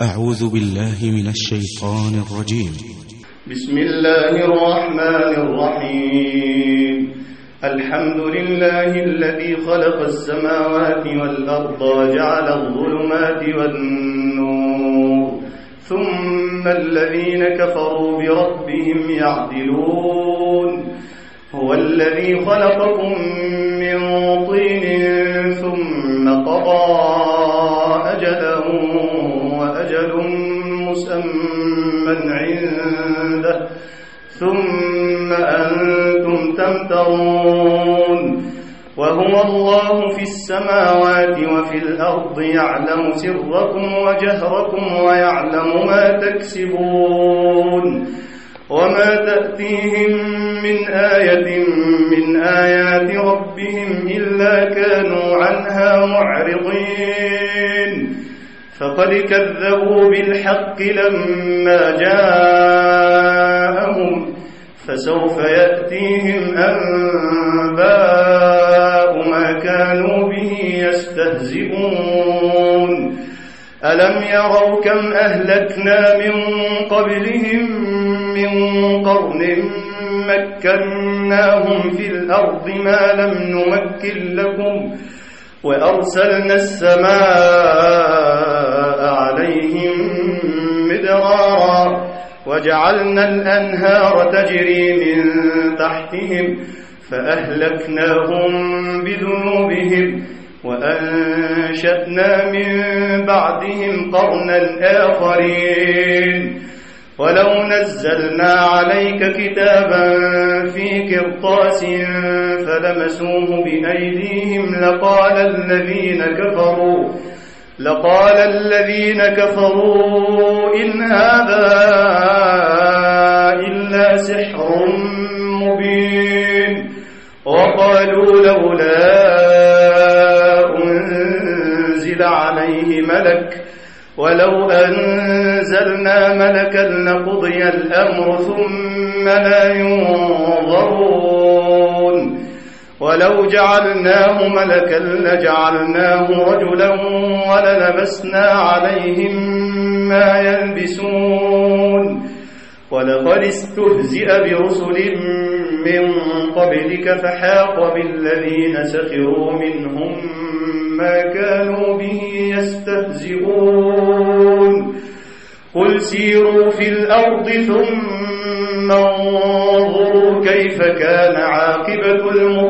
أعوذ بالله من الشيطان الرجيم. بسم الله الرحمن الرحيم. الحمد لله الذي خلق السماوات والأرض وجعل الظلمات والنور ثم الذين كفروا بربهم يعدلون. هو الذي خلقكم من طين ثم قضى أجلا وأجل مسمى عنده ثم أنتم تمترون. وهو الله في السماوات وفي الأرض يعلم سركم وجهركم ويعلم ما تكسبون. وما تأتيهم من آية من آيات ربهم إلا كانوا عنها معرضين. فقد كذبوا بالحق لما جاءهم فسوف يأتيهم أنباء ما كانوا به يستهزئون. ألم يروا كم أهلكنا من قبلهم من قرن مكناهم في الأرض ما لم نمكن لكم وأرسلنا السماء عليهم مدرارا وجعلنا الأنهار تجري من تحتهم فأهلكناهم بذنوبهم وأنشأنا من بعدهم قرنا آخرين. ولو نزلنا عليك كتابا في قرطاس فلمسوه بأيديهم لقال الذين كفروا إن هذا إلا سحر مبين. وقالوا لولا أنزل عليه ملك ولو أنزلنا ملكا لقضي الأمر ثم لا ينظرون. ولو جعلناه ملكا لجعلناه رجلا وللبسنا عليهم ما يلبسون. ولقد استهزئ برسل من قبلك فحاق بالذين سخروا منهم ما كانوا به يستهزئون. قل سيروا في الأرض ثم انظروا كيف كان عاقبة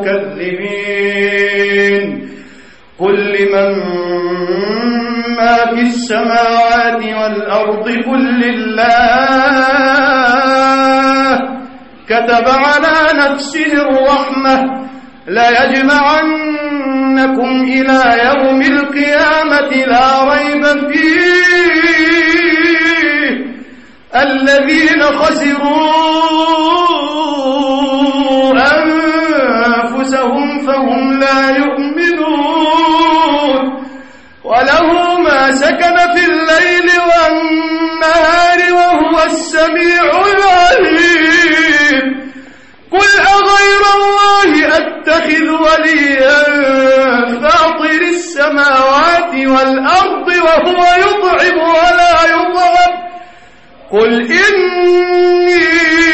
المكذبين. قل لمن ما في السماوات والأرض قل لله كتب على نفسه الرحمة ليجمعنكم إلى يوم القيامة لا ريب فيه الذين خسروا أنفسهم فهم لا يؤمنون. وله ما سكن في الليل والنهار وهو السميع العليم. قل أغير الله أتخذ وليا فاطر السماوات والأرض وهو يطعم ولا يطعم. قل إني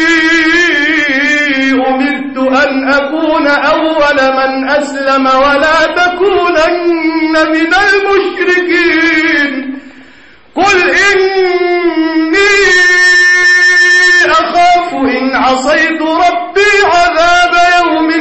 أمرت أن أكون أول من أسلم ولا تكونن من المشركين. قل إني أخاف إن عصيت ربي عذاب يوم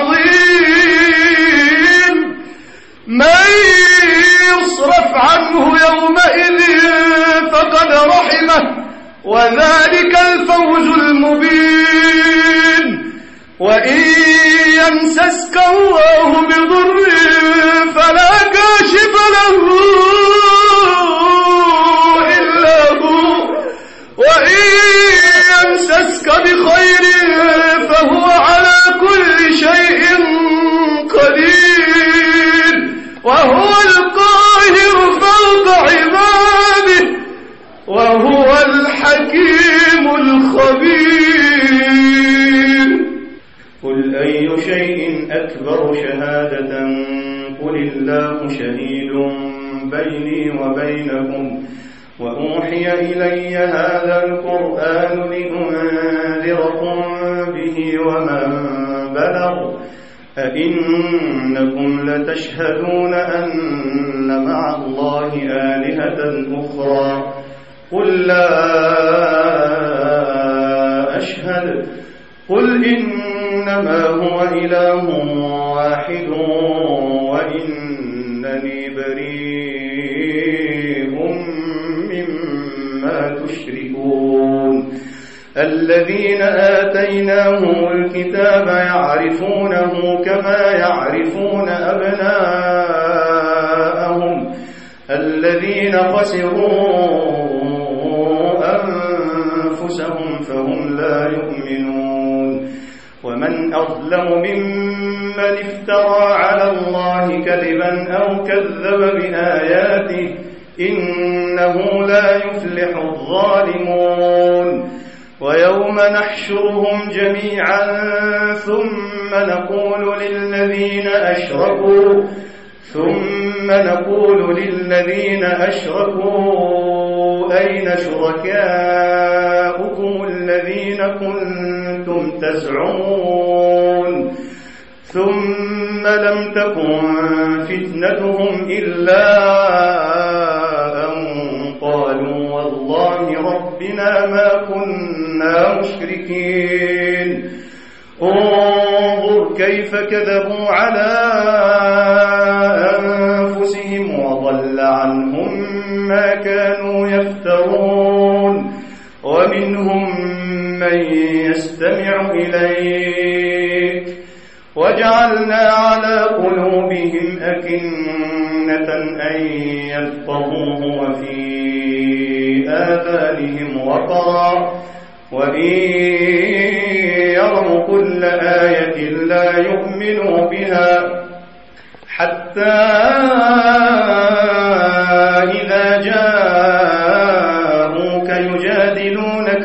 عظيم. من يصرف عنه يومئذ فقد رحمه وذلك الفوز المبين. وإن يمسسك الله بضر فلا كاشف له إلا هو وإن يمسسك بخير فهو على كل شيء قدير وهو القاهر فوق عباده وهو الحكيم الخبير. قل أي شيء أكبر شهادة قل الله شهيد بيني وبينكم وأوحي أوحي إلي هذا القرآن لأنذركم به ومن بلغ أئنكم لتشهدون أن مع الله آلهة أخرى قل لا أشهد قل إنما هو إله واحد وإنني بريء مما تشركون الذين آتيناهم الكتاب يعرفونه كما يعرفون أبناءهم الذين خسروا أنفسهم فهم لا يؤمنون ومن أظلم ممن افترى على الله كذبا أو كذب بآياته إنه لا يفلح الظالمون ويوم نحشرهم جميعا ثم نقول للذين أشركوا أين شركاؤكم الذين كنتم تزعمون ثم لم تكن فتنتهم إلا أن قالوا والله ربنا ما كنا مشركين انظر كيف كذبوا على أنفسهم وضل عنهم ما كانوا يفترون ومنهم من يستمع إليك وجعلنا على قلوبهم أكنة أن يفقهوه وفي آذانهم وقرا وإن يروا كل آية لا يؤمنوا بها حتى إذا جاءوك يجادلونك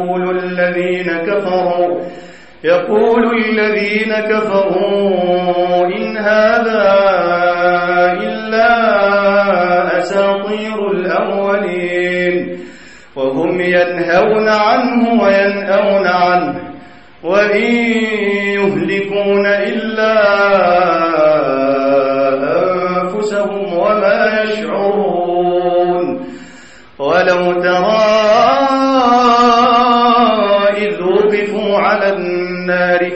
يقول الذين كفروا إن هذا إلا أساطير الأولين وهم ينهون عنه وينأون عنه وإن يهلكون إلا أنفسهم وما يشعرون ولو ترى إذ وقفوا على النار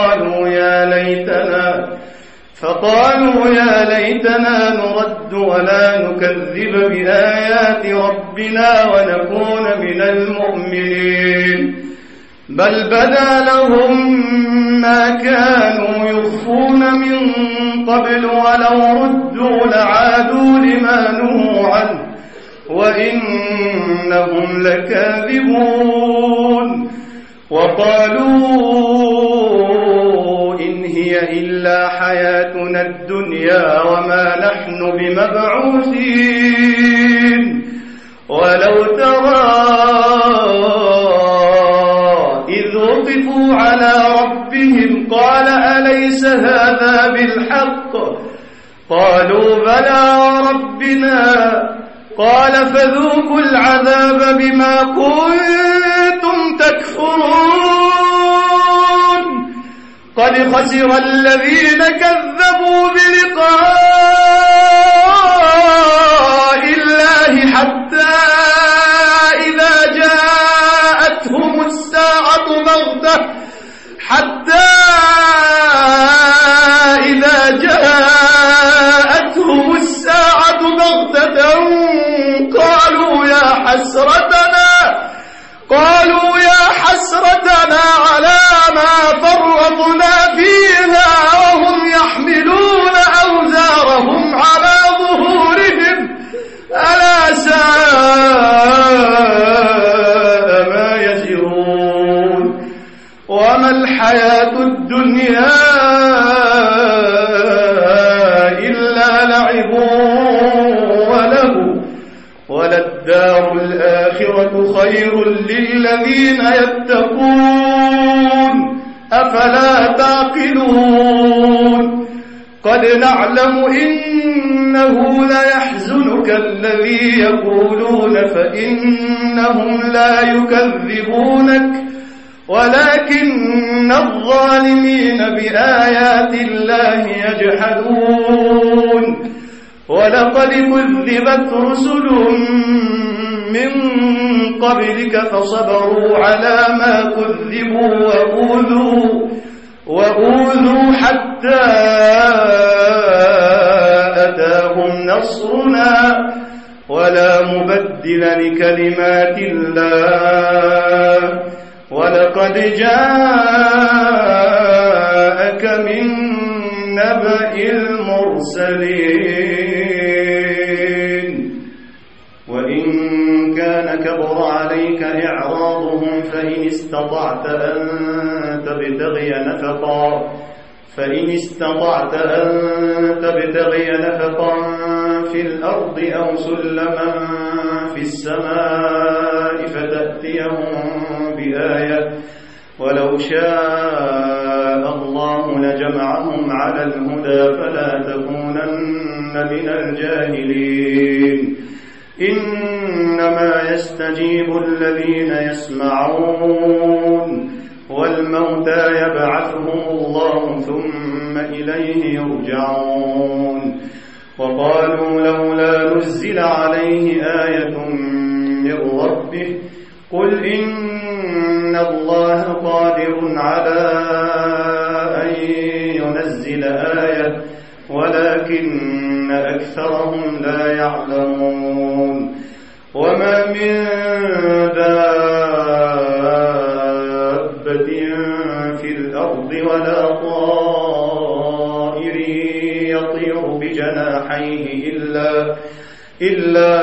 فقالوا يا ليتنا نرد ولا نكذب بآيات ربنا ونكون من المؤمنين بل بدا لهم ما كانوا يخفون من قبل ولو ردوا لعادوا لما نهوا عنه وإنهم لكاذبون وقالوا إن هي إلا حياتنا الدنيا وما نحن بمبعوثين ولو ترى إذ وقفوا على ربهم قال أليس هذا بالحق قالوا بلى وربنا قال فذوقوا العذاب بما كنتم تكفرون قد خسر الذين كذبوا بلقاء الله حتى إذا جاءتهم الساعة بغتة قالوا يا حسرتنا على ما فرطنا فيها وهم يحملون أوزارهم على ظهورهم ألا ساء ما يزرون وما الحياة الدنيا إلا لعب وله وللدار الآخرة خير للذين يتقون أفلا تعقلون قد نعلم إنه ليحزنك الذي يقولون فإنهم لا يكذبونك ولكن الظالمين بآيات الله يجحدون ولقد كذبت رسل من قبلك فصبروا على ما كذبوا وأوذوا حتى أتاهم نصرنا ولا مبدل لكلمات الله ولقد جاءك من نبأ المرسلين وإن كان كبر عليك إعراضهم فإن استطعت أن تبتغي نفقا في الأرض أو سلما في السماء فتأتيهم بآية ولو شاء الله لجمعهم على الهدى فلا تكونن من الجاهلين إنما يستجيب الذين يسمعون والموتى يبعثهم الله ثم إليه يرجعون وقالوا لولا نزل عليه آية من ربه قل إن الله قادر على أن ينزل آية ولكن أكثرهم لا يعلمون وما من دابة في الأرض ولا طائر يطير بجناحيه إلا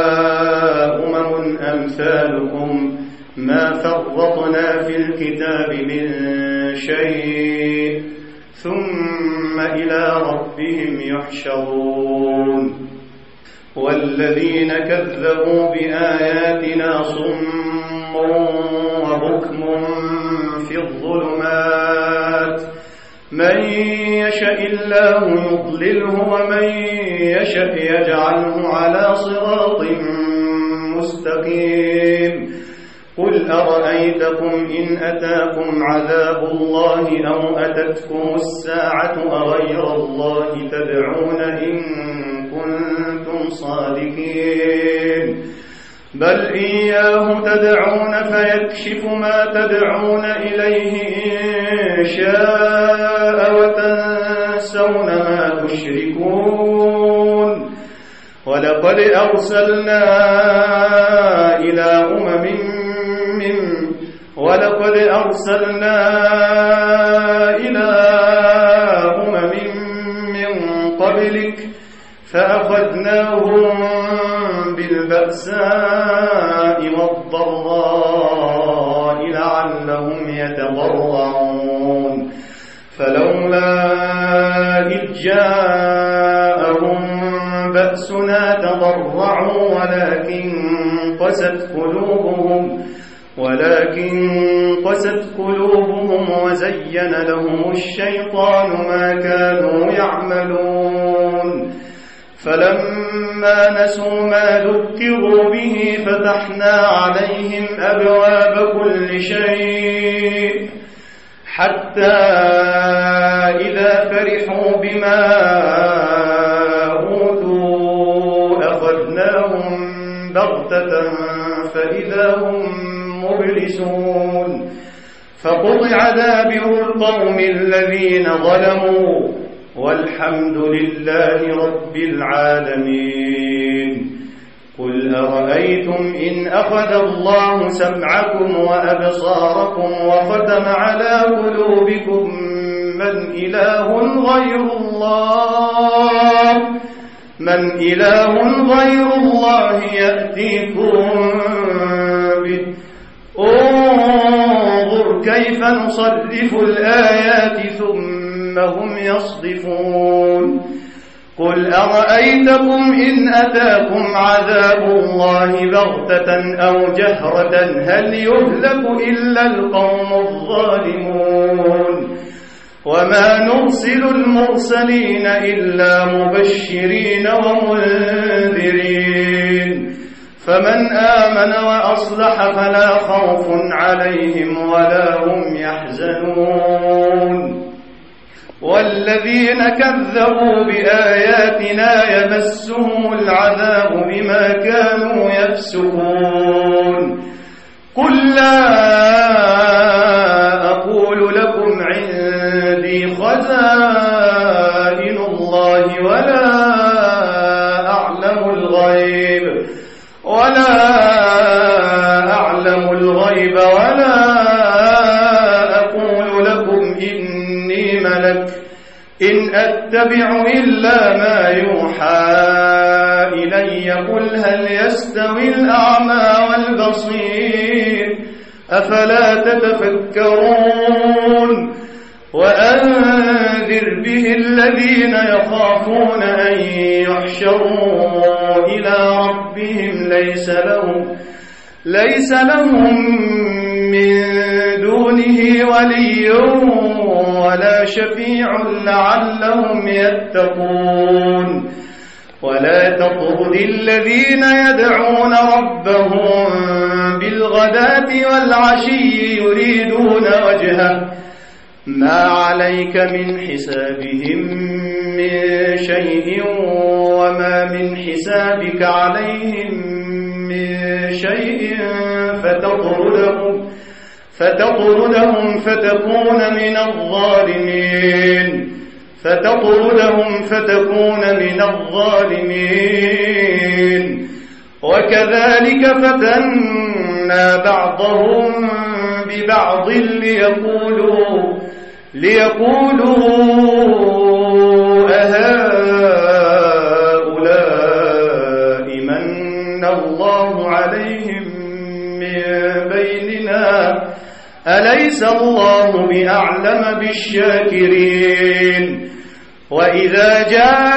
أمم أمثالكم ما فرطنا في الكتاب من شيء ثم إلى ربهم يحشرون والذين كذبوا بآياتنا صم وبكم في الظلمات من يشاء الله يضلله ومن يشاء يجعله على صراط مستقيم قل أرأيتكم إن أتاكم عذاب الله أو أتتكم الساعة أغير الله تدعون إن كنتم صادقين بل إياه تدعون فيكشف ما تدعون إليه إن شاء وتنسون ما تشركون ولقد أرسلنا إلى أمم من قبلك فأخذناهم بالبأساء والضراء لعلهم يتضرعون فلولا إذ جاءهم بأسنا تضرعوا ولكن قست قلوبهم وزين لهم الشيطان ما كانوا يعملون فلما نسوا ما ذكروا به فتحنا عليهم أبواب كل شيء حتى إذا فرحوا بما أوتوا أخذناهم بغتة فإذا هم مبلسون فقطع دابر القوم الذين ظلموا والحمد لله رب العالمين قل أرأيتم إن أخذ الله سمعكم وأبصاركم وختم على قلوبكم من إله غير الله يأتيكم به انظر كيف نصرف الآيات ثم هم يصدفون قل أرأيتكم إن أتاكم عذاب الله بغتة أو جهرة هل يهلك إلا القوم الظالمون وما نرسل المرسلين إلا مبشرين ومنذرين فمن آمن وأصلح فلا خوف عليهم ولا هم يحزنون والذين كذبوا بآياتنا يمسهم العذاب بما كانوا يفسقون قل لا أقول لكم عندي خزائن الله ولا أعلم الغيب ولا أقول لكم إني ملك إن أتبع إلا ما يوحى إلي قل هل يستوي الأعمى والبصير أفلا تتفكرون وأنذر به الذين يخافون أن يحشروا إلى ربهم ليس لهم من دونه ولي ولا شفيع لعلهم يتقون ولا تطرد الذين يدعون ربهم بالغداة والعشي يريدون وجهه ما عليك من حسابهم من شيء وما من حسابك عليهم من شيء فتطردهم فتكون من الظالمين وكذلك فتنا بعضهم ببعض ليقولوا أهؤلاء من الله عليهم من بيننا أليس الله بأعلم بالشاكرين وإذا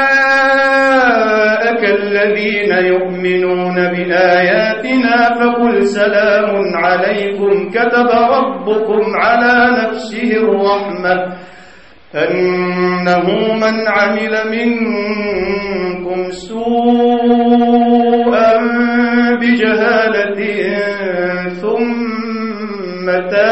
جاءك الذين يؤمنون بآياتنا فقل سلام عليكم كتب ربكم على نفسه الرحمة أنه من عمل منكم سوءا بجهالة ثم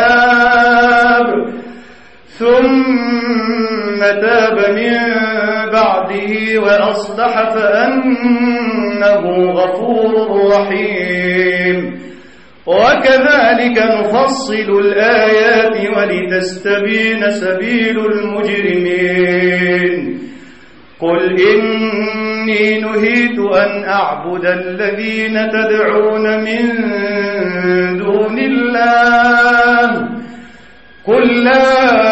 تاب من بعده وأصلح فأنه غفور رحيم وكذلك نفصل الآيات ولتستبين سبيل المجرمين قل إني نهيت أن أعبد الذين تدعون من دون الله قل لا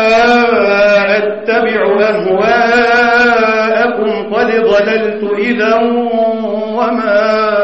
أتبع أهواءكم قد ضللت إذا وما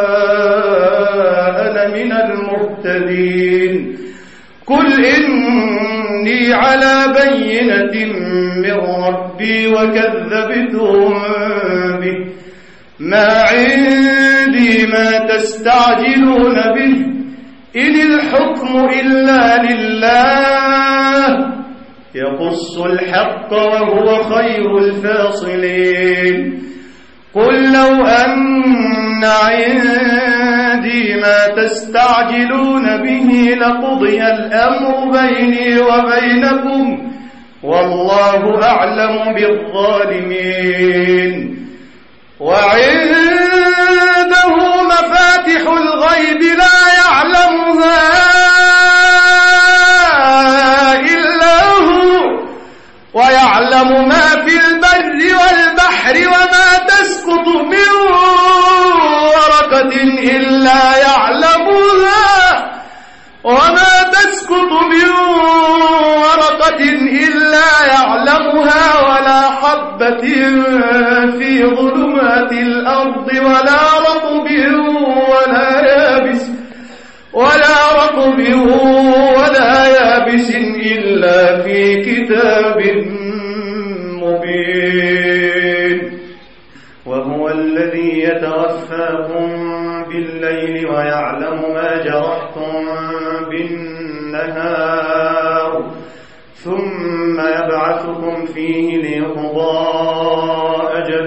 أنا من المهتدين قل إني على بينة من ربي وكذبتم به ما عندي ما تستعجلون به إن الحكم إلا لله يقص الحق وهو خير الفاصلين قل لو أن عندي ما تستعجلون به لقضي الأمر بيني وبينكم والله أعلم بالظالمين وعنده مفاتح الغيب لا يعلمها إلا هو ويعلم ما في البر والبحر وما تسقط من ورقة إلا يعلمها ولا حبة في ظلمات الأرض ولا رطب ولا يابس إلا في كتاب مبين وهو الذي يتوفاكم بالليل ويعلم ما جرحتم بالنهار ثم يبعثكم فيه ليقضى أجل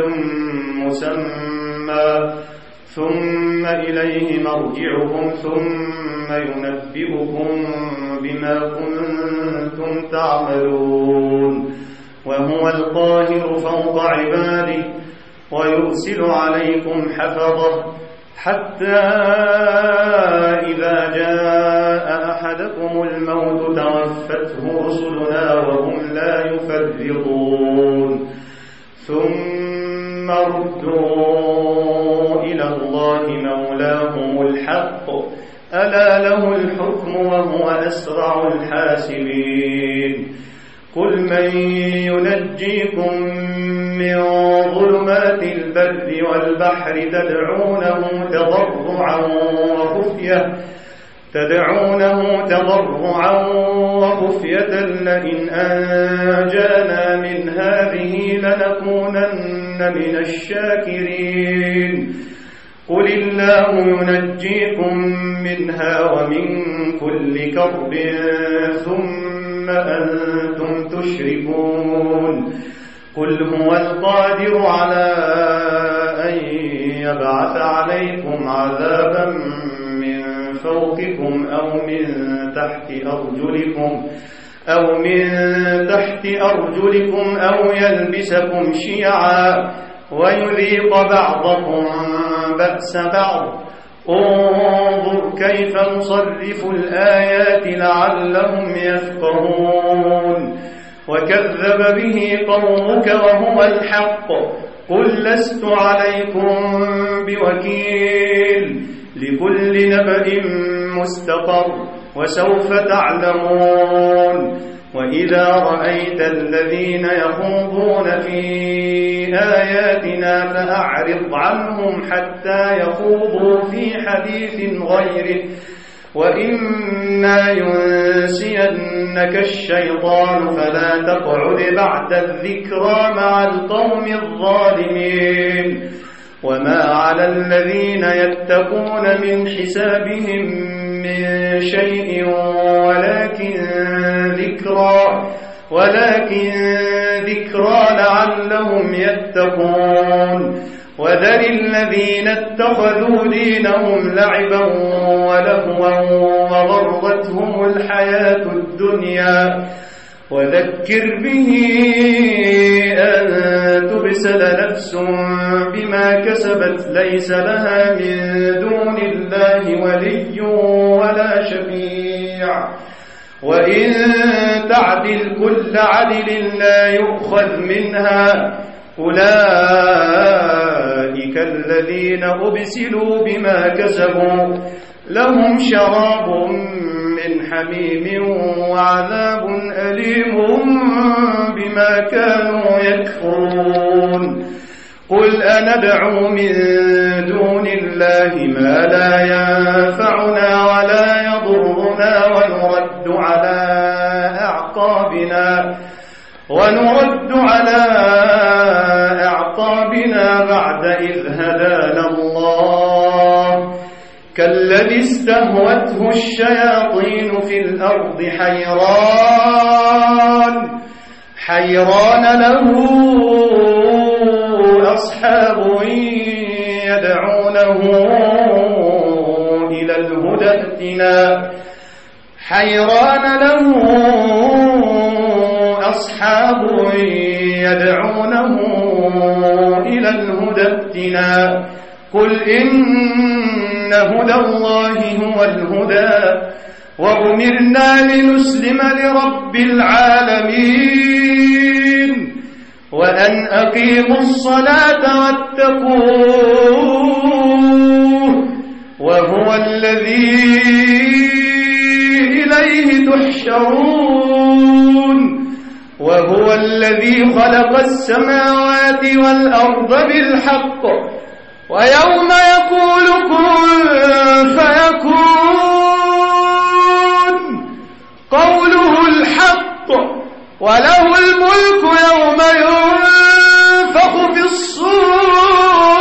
مسمى ثم إليه مرجعكم ثم ينبئكم بما كنتم تعملون وهو القاهر فوق عباده ويرسل عليكم حفظه حتى إذا جاء أحدكم الموت توفته رسلنا وهم لا يفرطون ثم ردوا إلى الله مولاهم الحق ألا له الحكم وهو أسرع الحاسبين قل من ينجيكم من ظلمات البر والبحر تدعونه تضرعا وخفية لئن أنجانا من هذه لنكونن من الشاكرين قل الله ينجيكم منها ومن كل كرب ثم أنتم تشركون قل هو القادر على أن يبعث عليكم عذابا من فوقكم أو من تحت أرجلكم أو يلبسكم شيعا ويذيق بعضكم بأس بعض انظر كيف نصرف الآيات لعلهم يفقهون وكذب به قومك وهو الحق قل لست عليكم بوكيل لكل نبأ مستقر وسوف تعلمون وإذا رأيت الذين يخوضون في آياتنا فأعرض عنهم حتى يخوضوا في حديث غيره وإما ينسينك الشيطان فلا تقعد بعد الذكرى مع القوم الظالمين وما على الذين يتقون من حسابهم من شيء ولكن ذكرى لعلهم يتقون وذر الذين اتخذوا دينهم لعبا ولهوا وغرتهم الحياة الدنيا وذكر به أن تبسل نفس بما كسبت ليس لها من دون الله ولي ولا شفيع وإن تعدل كل عدل لا يؤخذ منها أولئك الذين أبسلوا بما كسبوا لهم شراب من حميم وعذاب أليم بما كانوا يكفرون قل أندعو من دون الله ما لا ينفعنا ولا يضرنا ونرد على أعقابنا بعد إذ هدانا الله كالذي استهوته الشياطين في الأرض حيران له أصحاب يدعونه إلى الهدى ائتنا حيران له أصحاب يدعونه إلى الهدى ائتنا قل إن هدى الله هو الهدى وأمرنا لنسلم لرب العالمين وأن أقيموا الصلاة واتقوه وهو الذي إليه تحشرون وهو الذي خلق السماوات والأرض بالحق ويوم يقول كن فيكون قوله الحق وله الملك يوم ينفخ في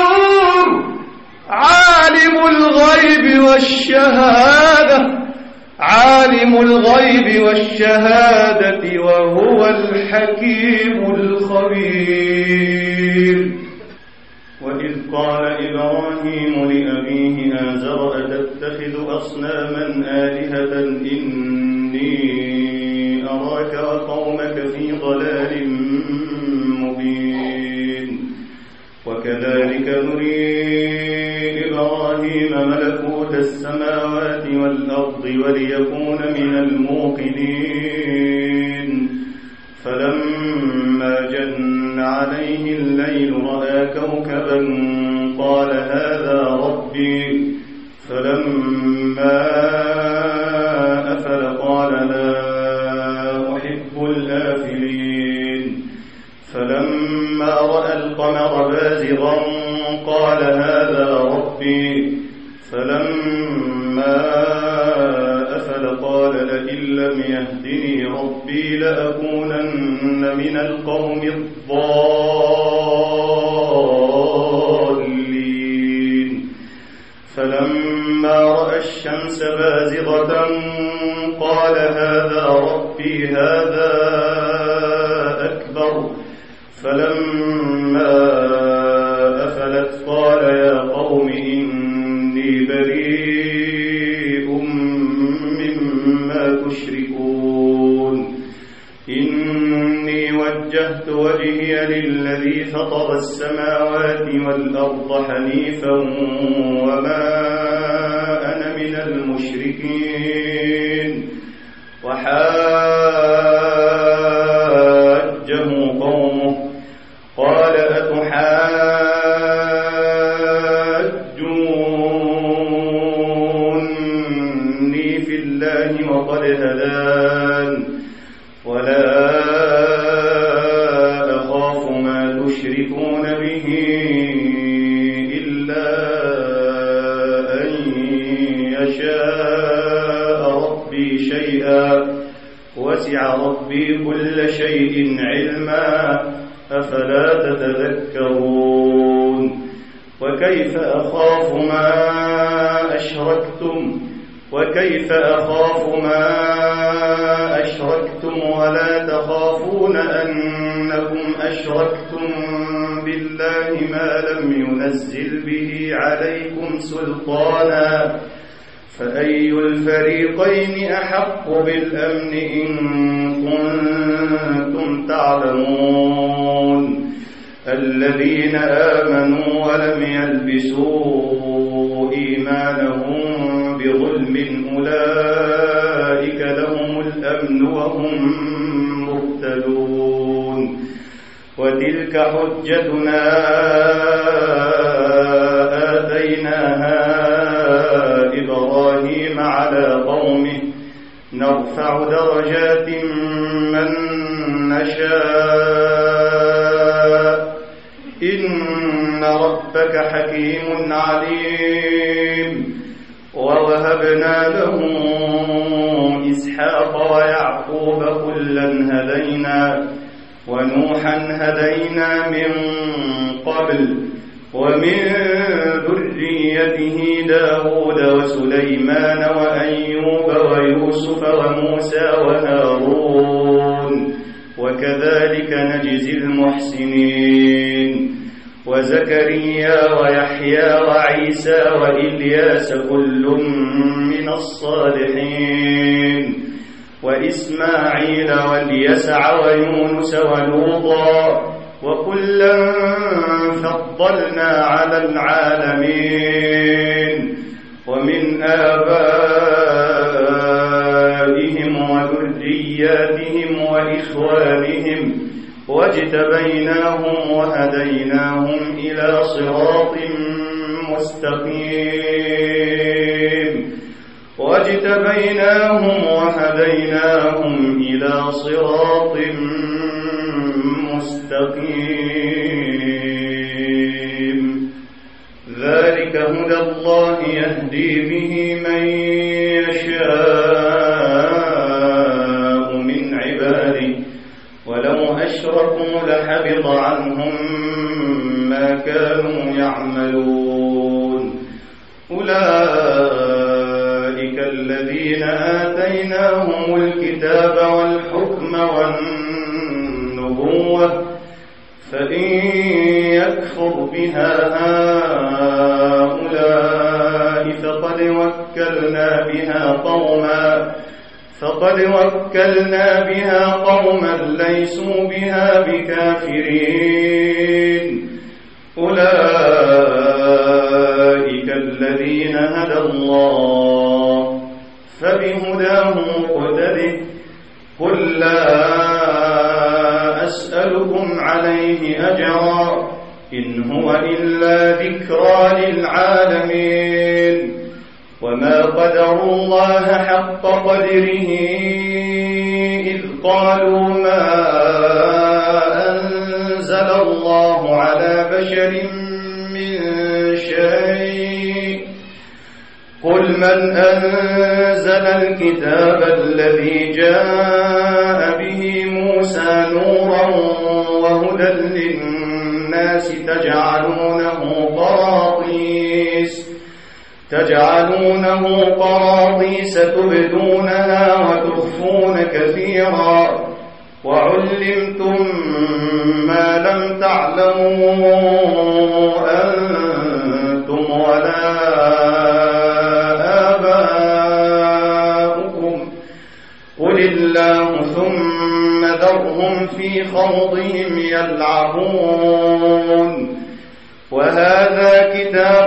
الصور عالم الغيب والشهادة عالم الغيب والشهادة وهو الحكيم الخبير. وإذ قال إبراهيم لأبيه آزر أتتخذ أصناما آلهة إني أراك وقومك في ضلال مبين. وكذلك نري إبراهيم ملكوت السماوات والأرض وليكون من الموقنين. فلما جن عليه الليل رأى كوكبا قال هذا ربي. فلما أفل قال لا أحب الآفلين. فلما رأى القمر بازغا قال هذا ربي. فلما أفل قال لئن لم يهدني ربي لأكونن من القوم الضالين. فلما رأى الشمس بازغة قال هذا ربي هذا أكبر. فلما أفلت قال يا قوم إني بريء مما تشركون. إني وجهت وجهي للذي فطر السماوات والأرض حنيفا وما أنا من المشركين. وحاجه قومه قال أتحاجوني في الله وقد هدان ولا أخاف ما تشركون به إلا أن يشاء ربي شيئا وسع ربي كل شيء علما أفلا تتذكرون. وكيف أخاف ما أشركتم ولا تخافون أنكم أشركتم بالله ما لم ينزل به عليكم سلطانا فأي الفريقين أحق بالأمن إن كنتم تعلمون. الذين آمنوا ولم يلبسوا إيمانهم بظلم أولئك لهم الأمن وهم مهتدون. وتلك حجتنا آتيناها إبراهيم على قومه نرفع درجات من نشاء إن ربك حكيم عليم. ووهبنا له إسحاق ويعقوب كلا هدينا ونوحا هدينا من قبل ومن ذريته داود وسليمان وأيوب ويوسف وموسى وهارون وكذلك نجزي المحسنين. وزكريا ويحيى وعيسى وإلياس كل من الصالحين وإسماعيل واليسع ويونس ولوطا وكلا فضلنا على العالمين. ومن آبائهم وذرياتهم وإخوانهم واجتبيناهم وهديناهم إلى صراط مستقيم. ذلك هدى الله يهدي به من يشاء من عباده ولو أشركوا لحبط عنهم ما كانوا يعملون. أولئك الذين آتيناهم الكتاب والحكم والنبوة فإن يكفر بها هؤلاء فقد وكلنا بها قوما ليسوا بها بكافرين أولئك الذين هدى الله فبهداه مقتده قل لا أسألكم عليه أجرا إن هو إلا ذكرى للعالمين وما قدروا الله حق قدره إذ قالوا ما أنزل الله على بشر من شيء قل من أنزل الكتاب الذي جاء به موسى نورا وهدى للناس تجعلونه قراطيس تبدونها وتخفون كثيرا وعلمتم ما لم تعلموا أنتم ولا آباؤكم قل الله ثم ذرهم في خوضهم يلعبون وهذا كتاب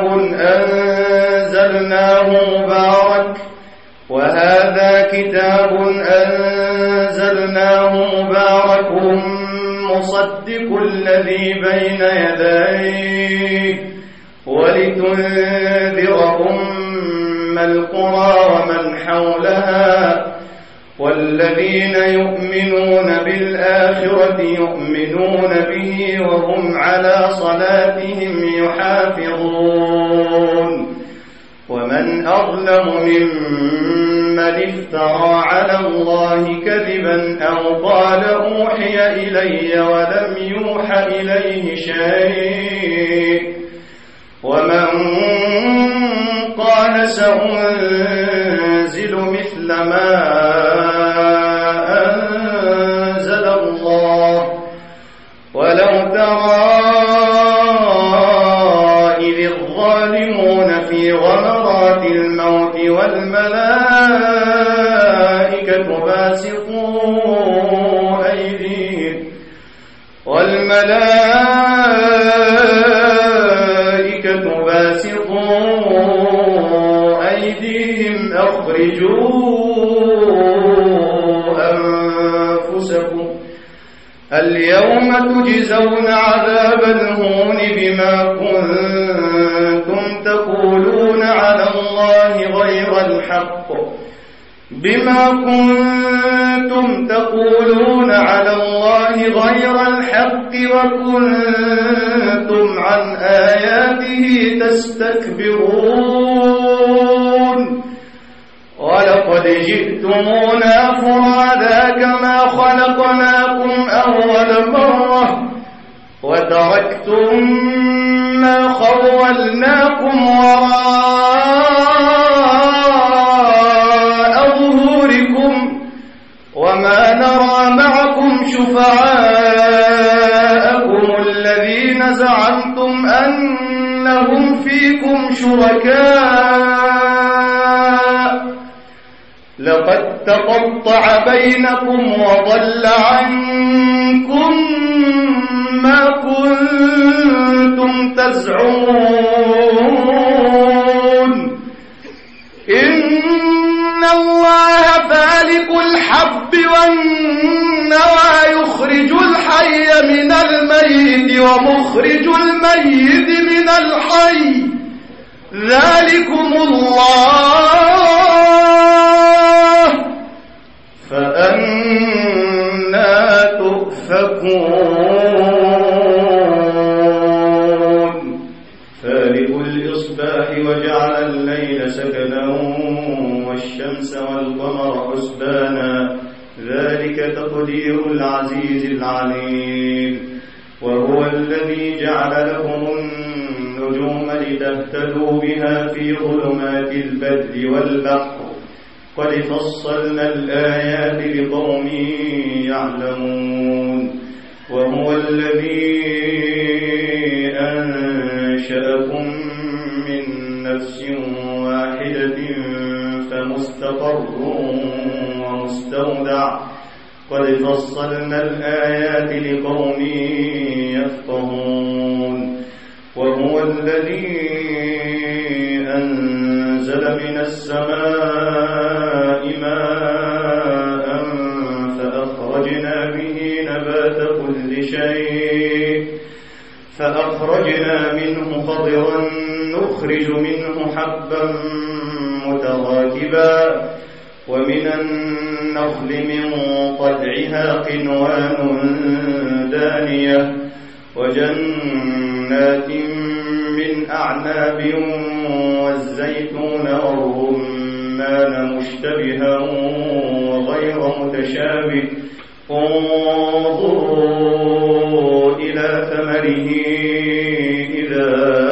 أنزلناه مبارك مصدق الذي بين يديه ولتنذر أم القرى ومن حولها والذين يؤمنون بالآخرة يؤمنون به وهم على صلاتهم يحافظون ومن أظلم ممن افترى على الله كذبا أو قال أوحي إلي ولم يوح إليه شيء ومن قال سأنزل مثل ما أنزل الله ولو ترى إذ الظالمون في غمرات الموت والملائكة باسطوا أيديهم أخرجوا أنفسكم اليوم تجزون عذاب الهون بما كنتم تقولون على الله غير الحق وكنتم عن آياته تستكبرون ولقد جئتمونا فرادا كما خلقناكم أول مرة وتركتم ما خولناكم وراء ظهوركم وما نرى معكم شفعاءكم الذين زعمتم أنهم فيكم شركاء لقد تقطع بينكم وضل عنكم ما كنتم تزعمون إن الله فالق الحب والنوى يخرج الحي من الميت ومخرج الميت من الحي ذلكم الله فأنا تؤفكون فالق الإصباح وجعل الليل سكنا والشمس والقمر حسبانا ذلك تقدير العزيز العليم وهو الذي جعل لكم النجوم لتهتدوا بها في ظلمات البر والبحر قد فصلنا الآيات لقوم يعلمون وهو الذي أنشأكم من نفس واحدة فمستقر ومستودع قد فصلنا الآيات لقوم يفقهون وهو الذي أنزل من السماء ماء فأخرجنا به نبات كل شيء فأخرجنا منه خضرا نخرج منه حبا متراكبا ومن النخل من طلعها قنوان دانية وجنات من أعناب والزيتون والرمان مشتبها وغير متشابه انظروا إلى ثمره إذا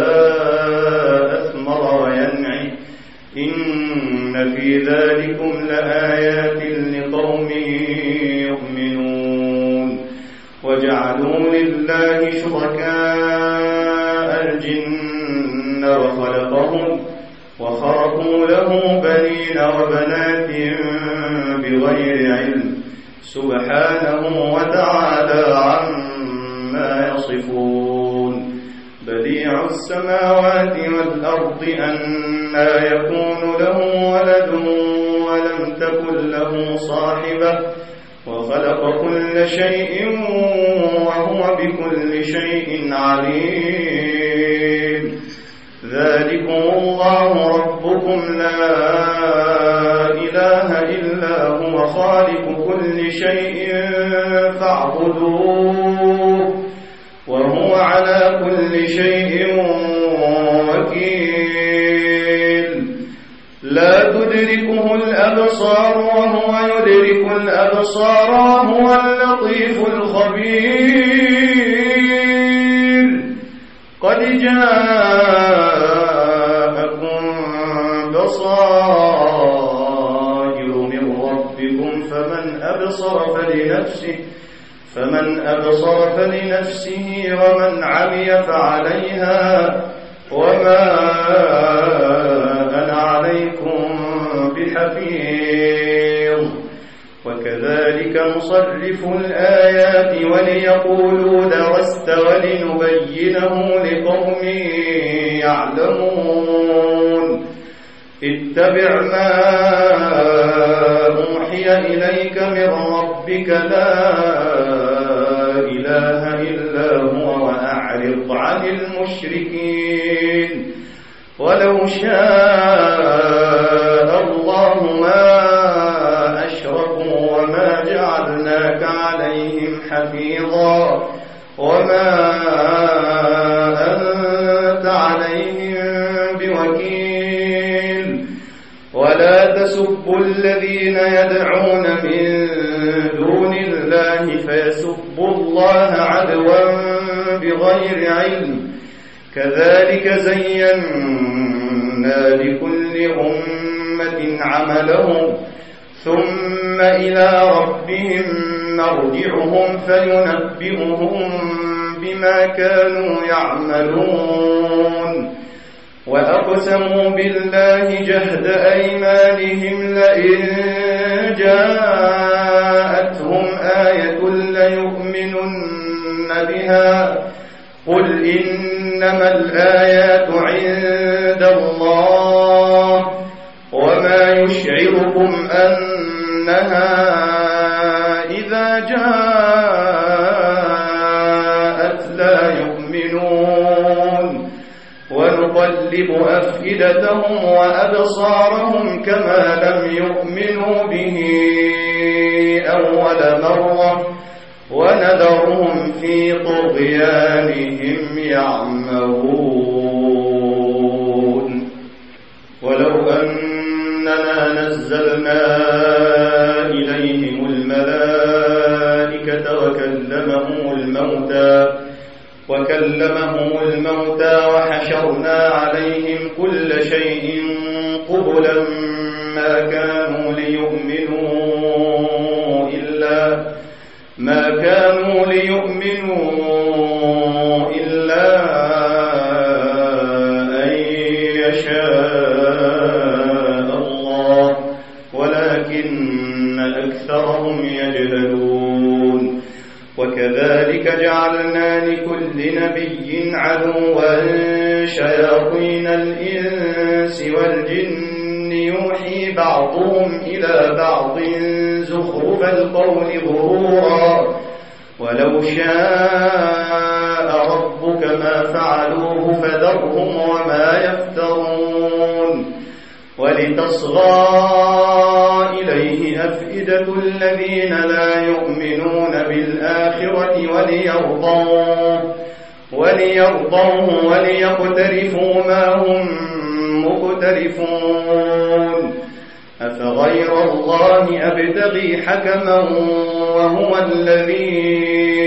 أثمر وينعي إن في ذلكم لآيات لقوم يؤمنون وجعلوا لله شركاء الجن وخرقوا له بنين وبنات بغير علم سبحانه وتعالى عما يصفون بديع السماوات والأرض أنى يكون له ولد ولم تكن له صاحبة وخلق كل شيء وهو بكل شيء عليم ذلكم الله ربكم لا إله إلا هو خالق كل شيء فاعبدوه وهو على كل شيء وكيل لا تدركه الأبصار وهو يدرك الأبصار وهو اللطيف الخبير قد جاءكم بصائر من ربكم فمن أبصر فلنفسه ومن عمي فعليها وما أنا عليكم بحفيظ وكذلك نصرف الآيات وليقولوا درست ولنبينه لقوم يعلمون اتبع ما أوحي إليك من ربك لا إله إلا هو وأعرض عن المشركين ولو شاء الله ما أشركوا وما جعلناك عليهم حفيظا وما أنت عليهم بوكيل ولا تسبوا الذين يدعون من دون الله فيسبوا الله عدوا بغير علم كذلك زينا لكل أمة عملهم ثم إلى ربهم مرجعهم فينبئهم بما كانوا يعملون وأقسموا بالله جهد أيمانهم لئن جاءتهم آية ليؤمنن بها قل إنما الآيات عند الله وما يشعركم أنها إذا جاءت لا يؤمنون ونقلب أفئدتهم وأبصارهم كما لم يؤمنوا به أول مرة ونذرهم في طغيانهم يعمهون ولو أننا نزلنا إليهم الملائكة وكلمهم الموتى وحشرنا عليهم كل شيء قبلا ما كانوا كانوا ليؤمنوا إلا أن يشاء الله ولكن أكثرهم يجهلون وكذلك جعلنا لكل نبي عدوا شياطين الإنس والجن يوحي بعضهم إلى بعض زخرف القول غرورا ولو شاء ربك ما فعلوه فذرهم وما يفترون ولتصغى إليه أفئدة الذين لا يؤمنون بالآخرة وليرضوه وليقترفوا ما هم مقترفون أفغير الله أبتغي حكما وهو الذي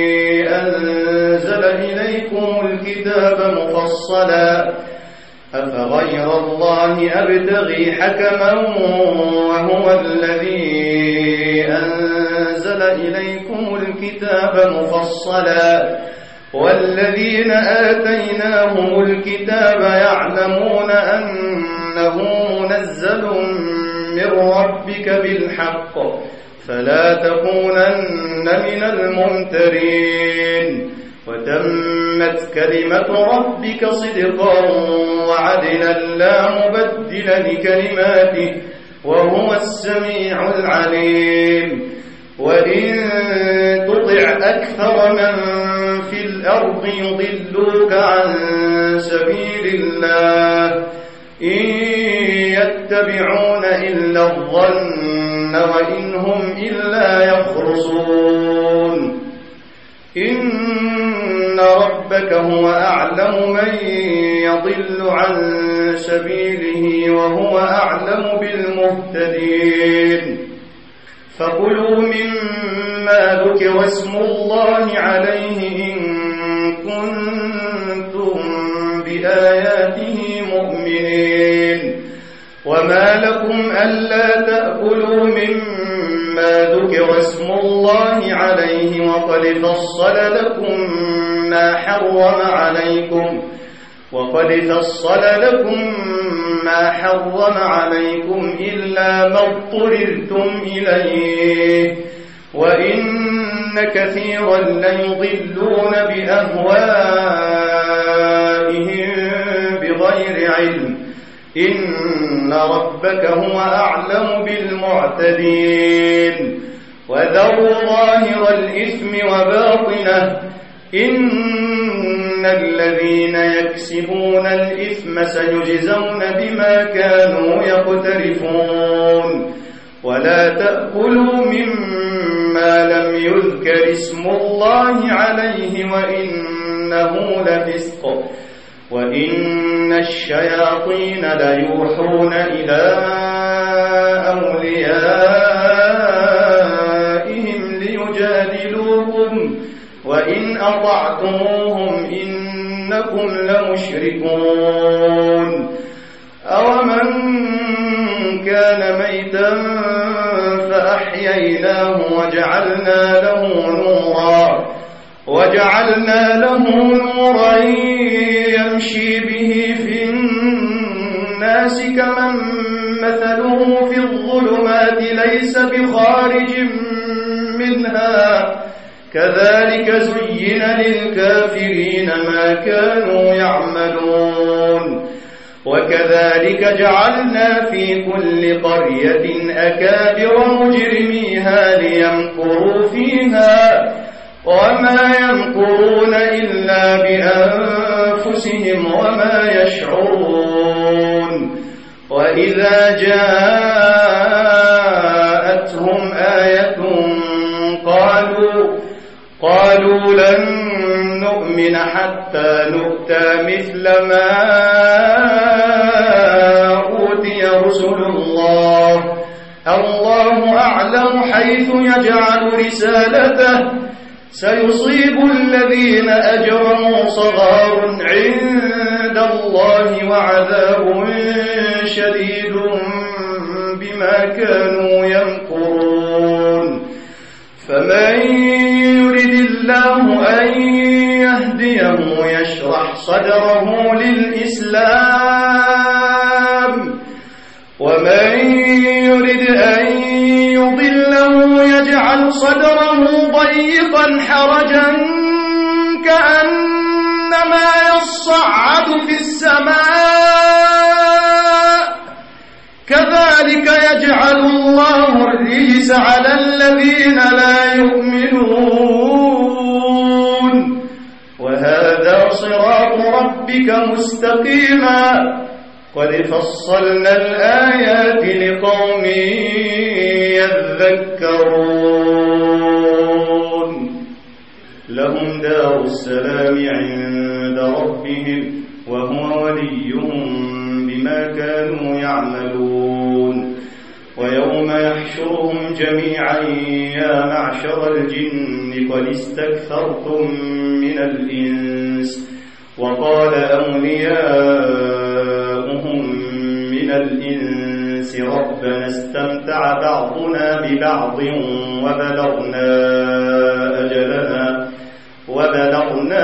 أنزل إليكم الكتاب مفصلا والذين آتيناهم الكتاب يعلمون أنه منزل من ربك بالحق فلا تكونن من الممترين وتمت كلمة ربك صدقا وعدلا لا مبدل لكلماته وهو السميع العليم وإن تطع أكثر من في الأرض يضلوك عن سبيل الله إن يتبعون إلا الظن وإن هم إلا يخرصون إن ربك هو أعلم من يضل عن سبيله وهو أعلم بالمهتدين فكلوا مما ذكر اسم الله عليه إن كنتم بآياته مؤمنين وما لكم ألا تأكلوا مما ذكر اسم الله عليه وقد فصل لكم ما حرم عليكم إلا ما اضطررتم إليه وإن كثيرا ليضلون بأهوائهم بغير علم إن ربك هو أعلم بالمعتدين وذروا ظاهر الإثم وباطنه إن الذين يكسبون الإثم سيجزون بما كانوا يقترفون ولا تأكلوا مما لم يذكر اسم الله عليه وإنه لفسق وإن الشياطين ليوحون إلى أوليائهم ليجادلوكم وإن أطعتموهم إنكم لمشركون أومن كان ميتا فأحييناه وجعلنا له نورا يمشي به في الناس كمن مثله في الظلمات ليس بخارج منها كذلك زين للكافرين ما كانوا يعملون وكذلك جعلنا في كل قرية أكابر مجرميها ليمكروا فيها وما يمكرون إلا بأنفسهم وما يشعرون وإذا جاءتهم آية قالوا لن نؤمن حتى نؤتى مثل ما أوتي رسل الله أعلم حيث يجعل رسالته سيصيب الذين أجرموا صغار عند الله وعذاب شديد بما كانوا يمكرون فمن يرد الله أن يهديه يشرح صدره للإسلام ومن يرد أن يضله يجعل صدره ضيقا حرجا كأنما يصعد في السماء كذلك يجعل الله الرجس على الذين لا يؤمنون وهذا صراط ربك مستقيما قد فصلنا الآيات لقوم يذكرون لهم دار السلام عند ربهم وهو وليهم بما كانوا يعملون ويوم يحشرهم جميعا يا معشر الجن قد استكثرتم من الإنس وقال أولياؤهم من الإنس ربنا استمتع بعضنا ببعض وبلغنا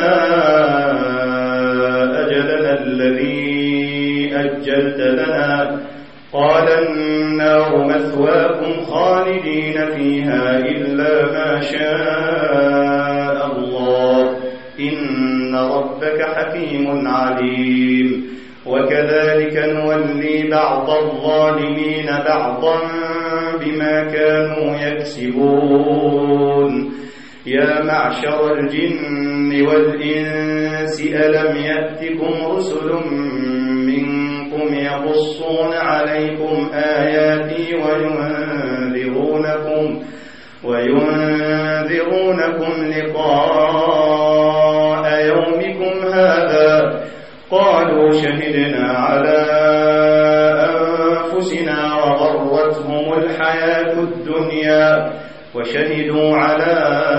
أجلنا الذي أجلت لنا قال النار مثواكم خالدين فيها إلا ما شاء الله إن ربك حكيم عليم وكذلك نولي بعض الظالمين بعضا بما كانوا يكسبون يا معشر الجن والإنس ألم يأتكم رسل منكم يقصون عليكم آياتي وينذرونكم لقاء يومكم هذا قالوا شهدنا على أنفسنا وغرتهم الحياة الدنيا وشهدوا على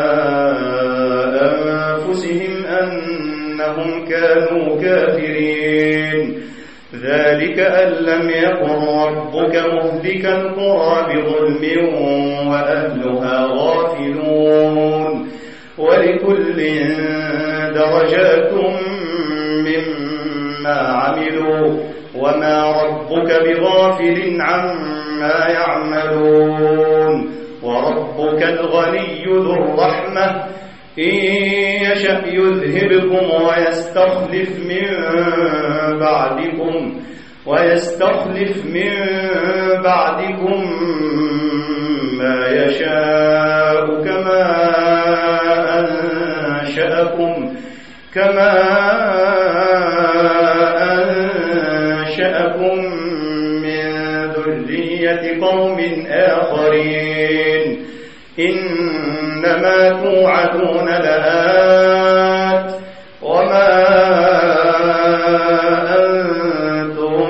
أنفسهم أنهم كانوا كافرين ذلك أن لم يكن ربك مهلك القرى بظلم وأهلها غافلون ولكل درجات مما عملوا وما ربك بغافل عما يعملون وربك الغني ذو الرحمة إن يشأ يذهبكم ويستخلف من بعدكم ما يشاء كما أنشأكم من ذرية قوم آخرين إنما توعدون لآت وما أنتم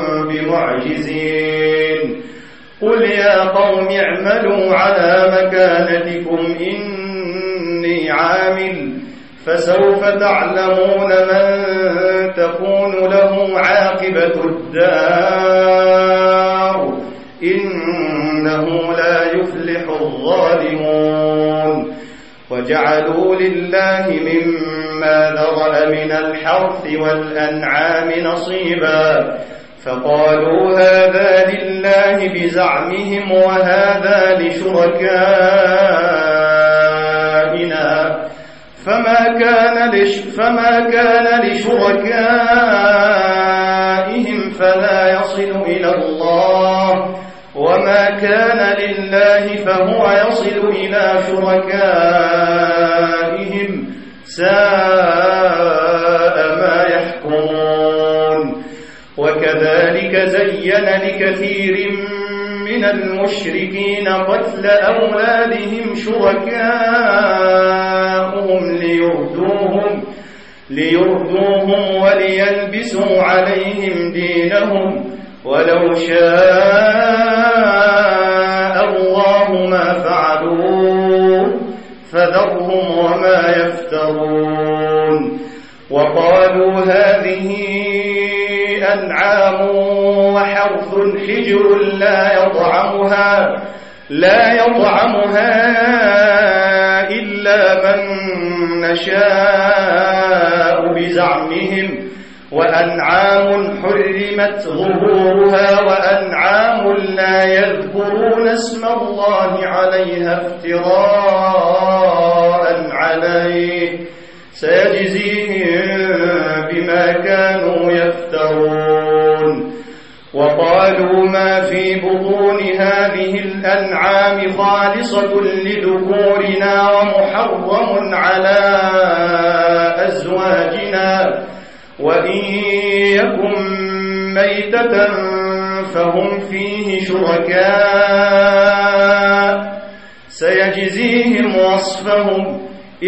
بمعجزين قل يا قوم اعملوا على مكانتكم إني عامل فسوف تعلمون من تكون له عاقبة الدار إنه لا يفلح الظالمون وجعلوا لله مما ذرأ من الحرث والأنعام نصيبا فقالوا هذا لله بزعمهم وهذا لشركائنا فما كان لشركائهم فلا يصل إلى الله وما كان لله فهو يصل إلى شركائهم ساء ما يحكمون وكذلك زين لكثير من المشركين قتل أولادهم شركاؤهم ليردوهم وليلبسوا عليهم دينهم ولو شاء الله ما فعلوه فذرهم وما يفترون وقالوا هذه أنعام وحرث حجر لا يطعمها إلا من نشاء بزعمهم وأنعام حرمت ظهورها وأنعام لا يذكرون اسم الله عليها افتراء عليه سيجزيهم بما كانوا يفترون وقالوا ما في بطون هذه الأنعام خالصة لذكورنا ومحرم على أزواجنا وإن يكن ميتة فهم فيه شركاء سيجزيهم وصفهم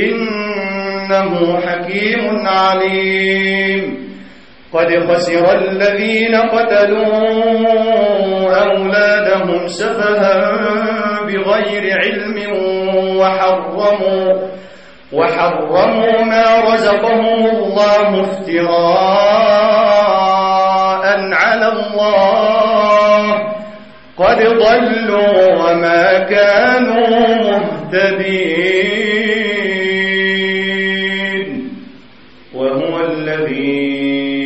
إنه حكيم عليم قد خسر الذين قتلوا أولادهم سفها بغير علم وحرموا ما رزقهم الله افتراء على الله قد ضلوا وما كانوا مهتدين وهو الذي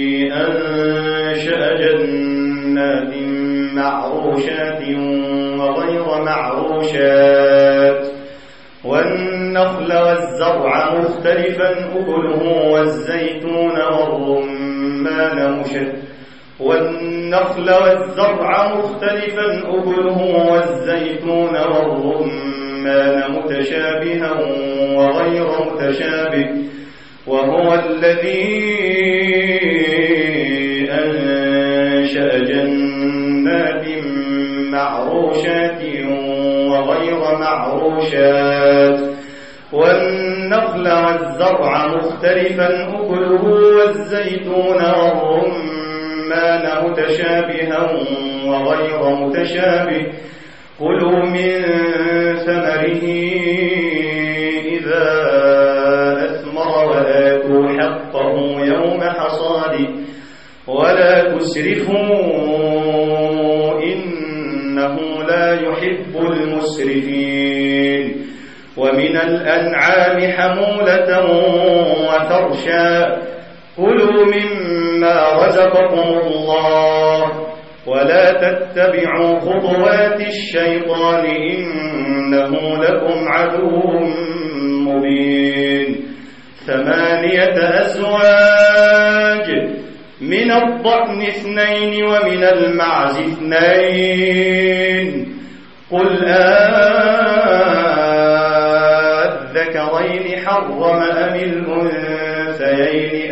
أنشأ جنات معروشات وغير معروشات والنخل والزرع مختلفا أكله والزيتون والرمان متشابها وغير متشابه وهو الذي أنشأ جنات معروشات وغير معروشات والنخل والزرع مختلفا أكله والزيتون والرمان متشابها وغير متشابه كلوا من ثمره إذا أثمر وآتوا حقه يوم حصاده ولا تسرفوا إنه لا يحب المسرفين ومن الأنعام حمولة وفرشا كلوا مما رزقكم الله ولا تتبعوا خطوات الشيطان إنه لكم عدو مبين 8 أزواج من الضأن 2 ومن المعز 2 قل الذكرين حرم أم الأنثيين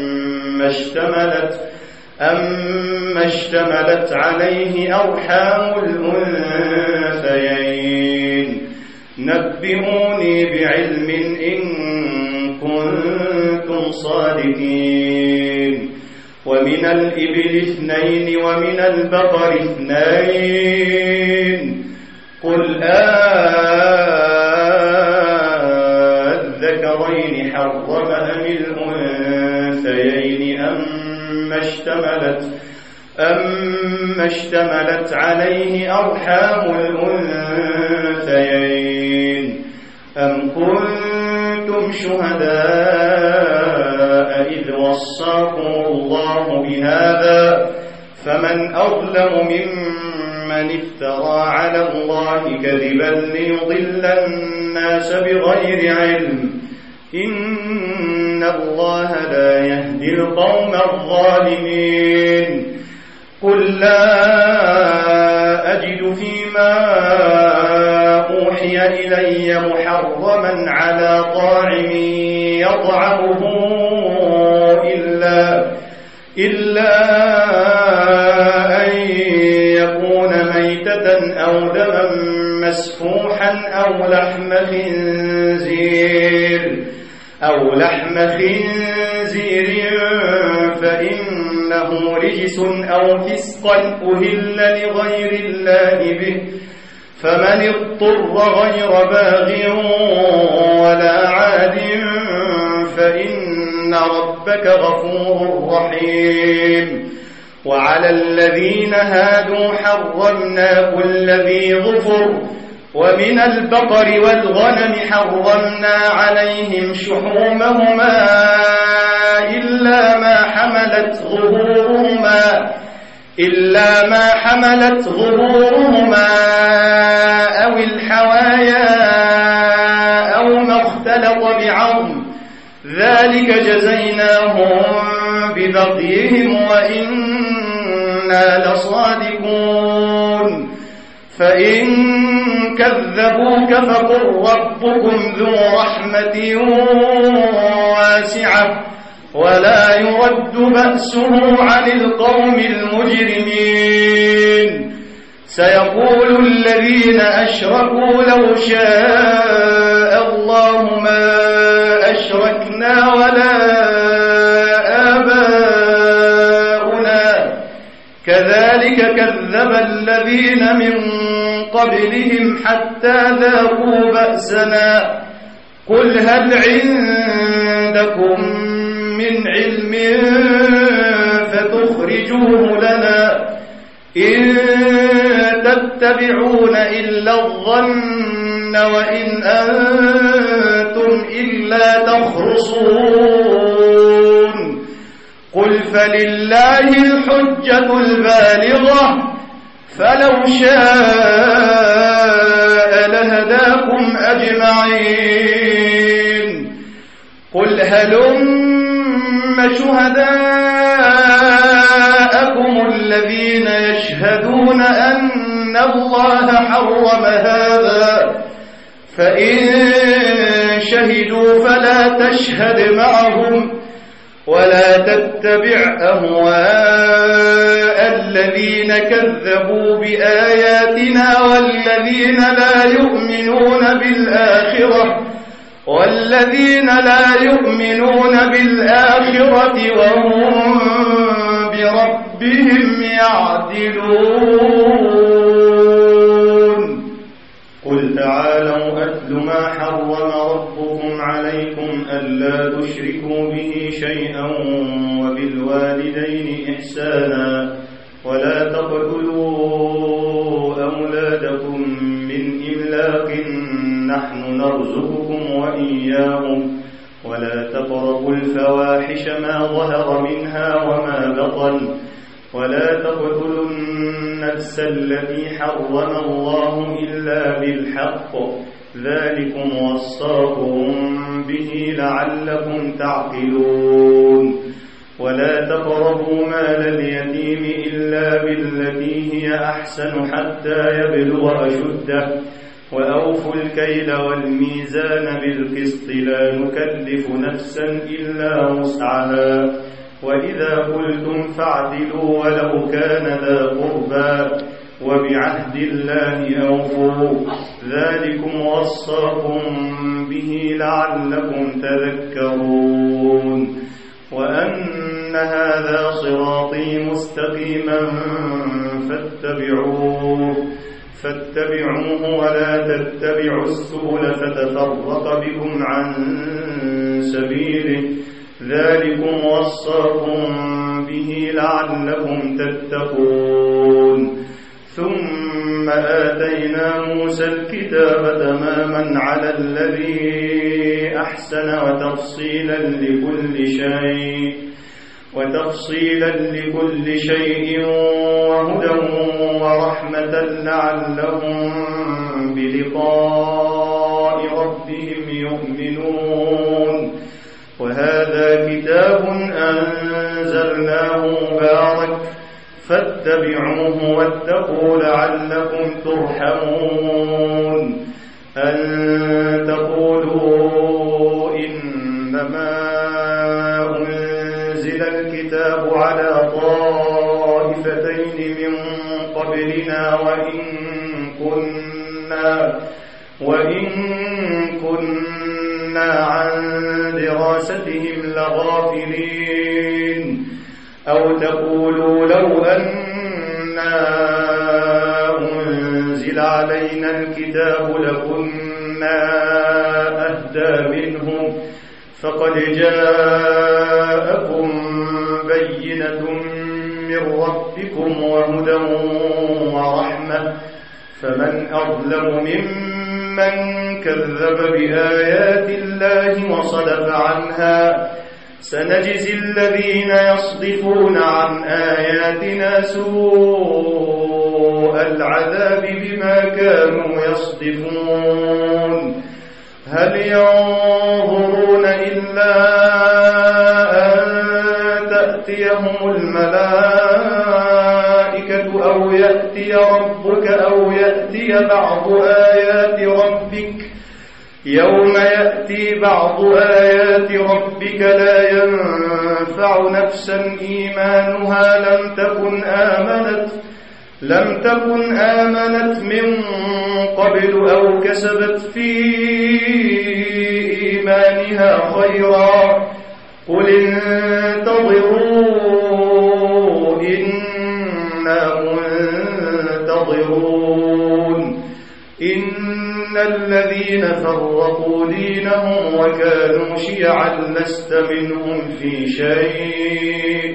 أما اشتملت عليه أرحام الأنثيين نبئوني بعلم إن كنتم صادقين ومن الإبل 2 ومن البقر 2 قل الذكرين حرم أم الأنثيين أما اشتملت عليه أرحام الأنثيين أم كنتم شهداء إذ وصاكم الله بهذا فمن أظلم ممن افترى على الله كذبا ليضل الناس بغير علم إن الله لا يهدي القوم الظالمين قل لا أجد فيما أوحي إلي محرما على طاعم يطعمه إلا أن يكون ميتة أو دما مسفوحا أو لحم خنزير فإنه رجس أو فسقا أهل لغير الله به فمن اضطر غير باغ ولا عاد فإن ربك غفور رحيم وعلى الذين هادوا حرمنا كل ذي ظفر ومن البقر والغنم حرمنا عليهم شحومهما إلا ما حملت ظهورهما أو الحوايا أو ما اختلط بعظم ذلك جزيناهم ببغيهم وإنا لصادقون فإن كذبوك فقل ربكم ذو رحمة واسعة ولا يرد بأسه عن القوم المجرمين سيقول الذين أشركوا لو شاء الله ما أشركنا ولا آباؤنا كذلك كذب الذين من قبلهم حتى ذاقوا بأسنا قل هل عندكم من علم فتخرجوه لنا إن تتبعون إلا الظن وإن أنتم إلا تخرصون قل فلله الحجة البالغة فلو شاء لهداكم أجمعين قل هلم شهداءكم الذين يشهدون أن الله حرم هذا فإن شهدوا فلا تشهد معهم ولا تتبع أهواء الذين كذبوا بآياتنا والذين لا يؤمنون بالآخرة وهم بربهم يعدلون قل تعالوا أتل ما حرم ربكم عليكم ألا تشركوا به شيئا وبالوالدين إحسانا ولا تقتلوا أولادكم من إملاق نحن نرزقكم وإياهم ولا تقربوا الفواحش ما ظهر منها وما بطن ولا تقتلوا النفس التي حرم الله إلا بالحق ذلكم وصاكم به لعلكم تعقلون ولا تقربوا مال اليتيم إلا بالتي هي أحسن حتى يبلغ أشده وأوفوا الكيل والميزان بالقسط لا نكلف نفسا إلا وسعها وإذا قلتم فاعدلوا ولو كان ذا قربى وبعهد الله أوفوا ذلكم وصاكم به لعلكم تذكرون وأن هذا صراطي مستقيما فاتبعوه ولا تتبعوا السبل فتفرق بكم عن سبيله ذلكم وصاكم به لعلكم تتقون ثم آتينا موسى الكتاب تماما على الذي أحسن وتفصيلا لكل شيء وهدى ورحمة لعلهم بلقاء ربهم يؤمنون وهذا كتاب أنزلناه مبارك فاتبعوه واتقوا لعلكم ترحمون أن تقولوا إنما أنزل الكتاب على طائفتين من قبلنا وإن كنا عن دراستهم لغافلين أو تقولوا لو أنا أنزل علينا الكتاب لكنا أهدى منهم فقد جاءكم بينة من ربكم وهدى ورحمة فمن أظلم ممن كذب بآيات الله وصدف عنها سنجزي الذين يصدفون عن آياتنا سوء العذاب بما كانوا يصدفون هل ينظرون إلا أن تأتيهم الملائكة أو يأتي ربك أو يأتي بعض آيات ربك يوم يأتي بعض آيات ربك لا ينفع نفسا إيمانها لم تكن آمنت من قبل أو كسبت في إيمانها خيرا قل انتظروا إنا منتظرون إن الذين فرقوا دينهم وكانوا شيعا لست منهم في شيء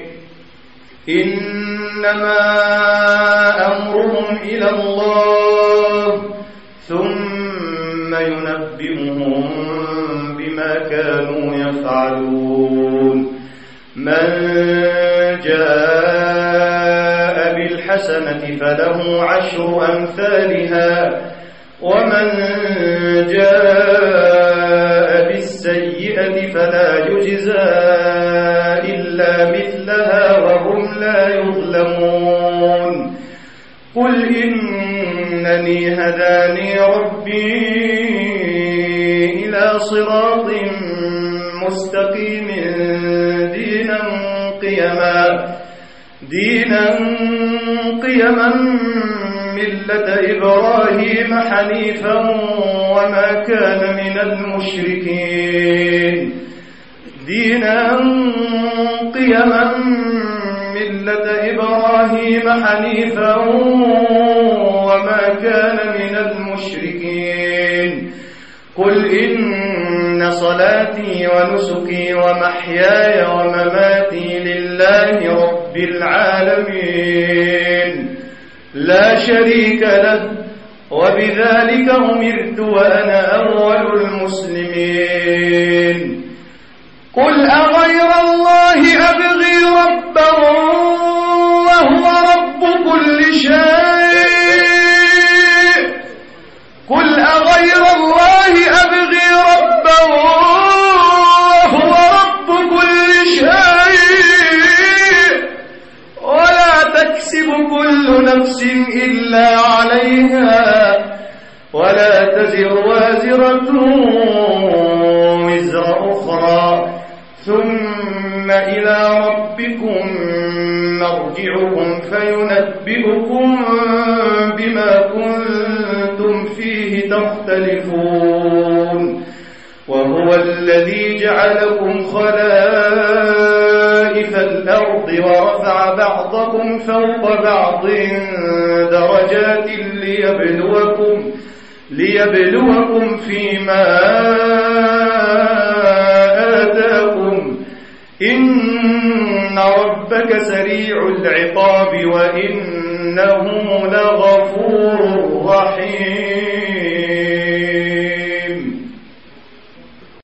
إنما أمرهم إلى الله ثم ينبئهم بما كانوا يفعلون من جاء بالحسنة فله 10 أمثالها ومن جاء بالسيئة فلا يجزى إلا مثلها وهم لا يظلمون قل إنني هداني ربي إلى صراط مستقيم دينا قيما ملة إبراهيم حنيفا وما كان من المشركين دينا قيما ملة إبراهيم حنيفا وما كان من المشركين قل إن صلاتي ونسكي ومحياي ومماتي لله رب العالمين لا شريك له وبذلك أمرت وأنا أول المسلمين قل أغير الله أبغي ربا وهو رب كل شيء قل أغير الله أبغي ربا وهو رب كل شيء ولا تكسب كل نفس إلا عليها ولا تزر وازرة وزر أخرى ثم إلى ربكم مرجعكم فينبئكم بما كنتم فيه تختلفون وهو الذي جعلكم خلائف الأرض ورفع بعضكم فوق بعض درجات ليبلوكم فيما آتاكم إن ربك سريع العقاب وإنه لغفور رحيم